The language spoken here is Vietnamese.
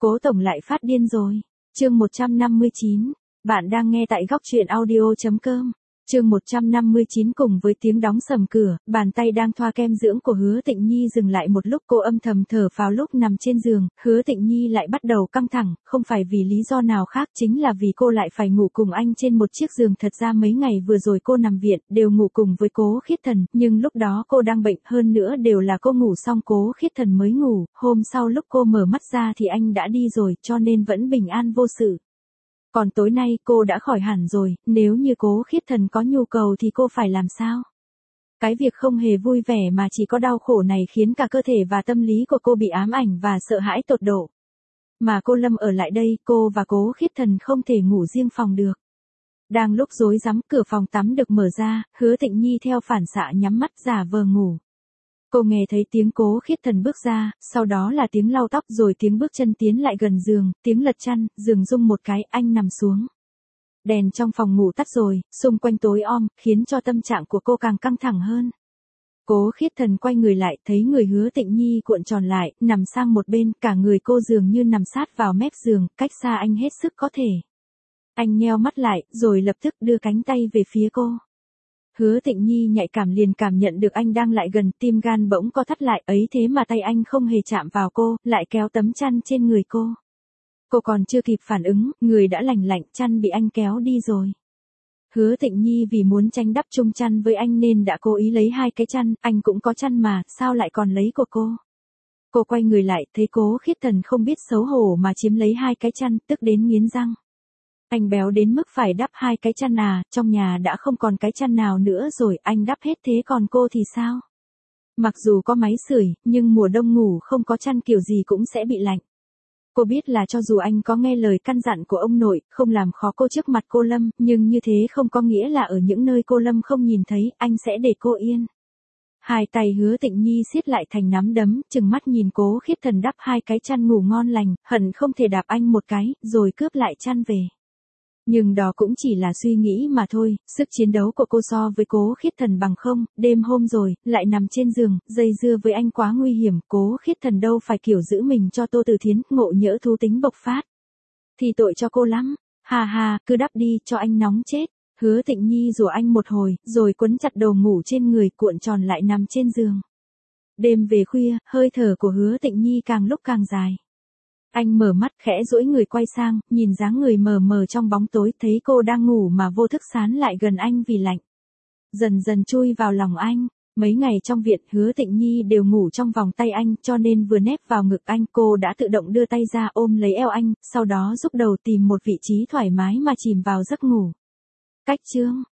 Cố tổng lại phát điên rồi. Chương 159. Bạn đang nghe tại góc truyện audio.com. Chương 159 cùng với tiếng đóng sầm cửa, bàn tay đang thoa kem dưỡng của Hứa Tịnh Nhi dừng lại một lúc, cô âm thầm thở phào lúc nằm trên giường. Hứa Tịnh Nhi lại bắt đầu căng thẳng, không phải vì lý do nào khác, chính là vì cô lại phải ngủ cùng anh trên một chiếc giường. Thật ra mấy ngày vừa rồi cô nằm viện, đều ngủ cùng với Cố Khiết Thần, nhưng lúc đó cô đang bệnh, hơn nữa đều là cô ngủ xong Cố Khiết Thần mới ngủ. Hôm sau lúc cô mở mắt ra thì anh đã đi rồi, cho nên vẫn bình an vô sự. Còn tối nay cô đã khỏi hẳn rồi, nếu như Cố Khiết Thần có nhu cầu thì cô phải làm sao? Cái việc không hề vui vẻ mà chỉ có đau khổ này khiến cả cơ thể và tâm lý của cô bị ám ảnh và sợ hãi tột độ. Mà cô Lâm ở lại đây, cô và Cố Khiết Thần không thể ngủ riêng phòng được. Đang lúc rối rắm, cửa phòng tắm được mở ra, Hứa Tịnh Nhi theo phản xạ nhắm mắt giả vờ ngủ. Cô nghe thấy tiếng Cố Khiết Thần bước ra, sau đó là tiếng lau tóc rồi tiếng bước chân tiến lại gần giường, tiếng lật chăn, giường rung một cái, anh nằm xuống. Đèn trong phòng ngủ tắt rồi, xung quanh tối om, khiến cho tâm trạng của cô càng căng thẳng hơn. Cố Khiết Thần quay người lại, thấy người Hứa Tịnh Nhi cuộn tròn lại, nằm sang một bên, cả người cô dường như nằm sát vào mép giường, cách xa anh hết sức có thể. Anh nheo mắt lại, rồi lập tức đưa cánh tay về phía cô. Hứa Tịnh Nhi nhạy cảm liền cảm nhận được anh đang lại gần, tim gan bỗng co thắt lại, ấy thế mà tay anh không hề chạm vào cô, lại kéo tấm chăn trên người cô. Cô còn chưa kịp phản ứng, người đã lành lạnh, chăn bị anh kéo đi rồi. Hứa Tịnh Nhi vì muốn tranh đắp chung chăn với anh nên đã cố ý lấy hai cái chăn, anh cũng có chăn mà, sao lại còn lấy của cô? Cô quay người lại, thấy Cố Khiết Thần không biết xấu hổ mà chiếm lấy hai cái chăn, tức đến nghiến răng. Anh béo đến mức phải đắp hai cái chăn à, trong nhà đã không còn cái chăn nào nữa rồi, anh đắp hết thế còn cô thì sao? Mặc dù có máy sưởi, nhưng mùa đông ngủ không có chăn kiểu gì cũng sẽ bị lạnh. Cô biết là cho dù anh có nghe lời căn dặn của ông nội, không làm khó cô trước mặt cô Lâm, nhưng như thế không có nghĩa là ở những nơi cô Lâm không nhìn thấy, anh sẽ để cô yên. Hai tay Hứa Tịnh Nhi siết lại thành nắm đấm, trừng mắt nhìn Cố Khiết Thần đắp hai cái chăn ngủ ngon lành, hận không thể đạp anh một cái, rồi cướp lại chăn về. Nhưng đó cũng chỉ là suy nghĩ mà thôi, sức chiến đấu của cô so với Cố Khiết Thần bằng không, đêm hôm rồi, lại nằm trên giường, dây dưa với anh quá nguy hiểm, Cố Khiết Thần đâu phải kiểu giữ mình cho Tô Tử Thiến, ngộ nhỡ thú tính bộc phát. Thì tội cho cô lắm, hà hà, cứ đắp đi, cho anh nóng chết. Hứa Tịnh Nhi rủa anh một hồi, rồi quấn chặt đầu ngủ trên người, cuộn tròn lại nằm trên giường. Đêm về khuya, hơi thở của Hứa Tịnh Nhi càng lúc càng dài. Anh mở mắt khẽ duỗi người quay sang, nhìn dáng người mờ mờ trong bóng tối, thấy cô đang ngủ mà vô thức sán lại gần anh vì lạnh. Dần dần chui vào lòng anh, mấy ngày trong viện Hứa Tịnh Nhi đều ngủ trong vòng tay anh, cho nên vừa nép vào ngực anh cô đã tự động đưa tay ra ôm lấy eo anh, sau đó giúp đầu tìm một vị trí thoải mái mà chìm vào giấc ngủ. Cách chương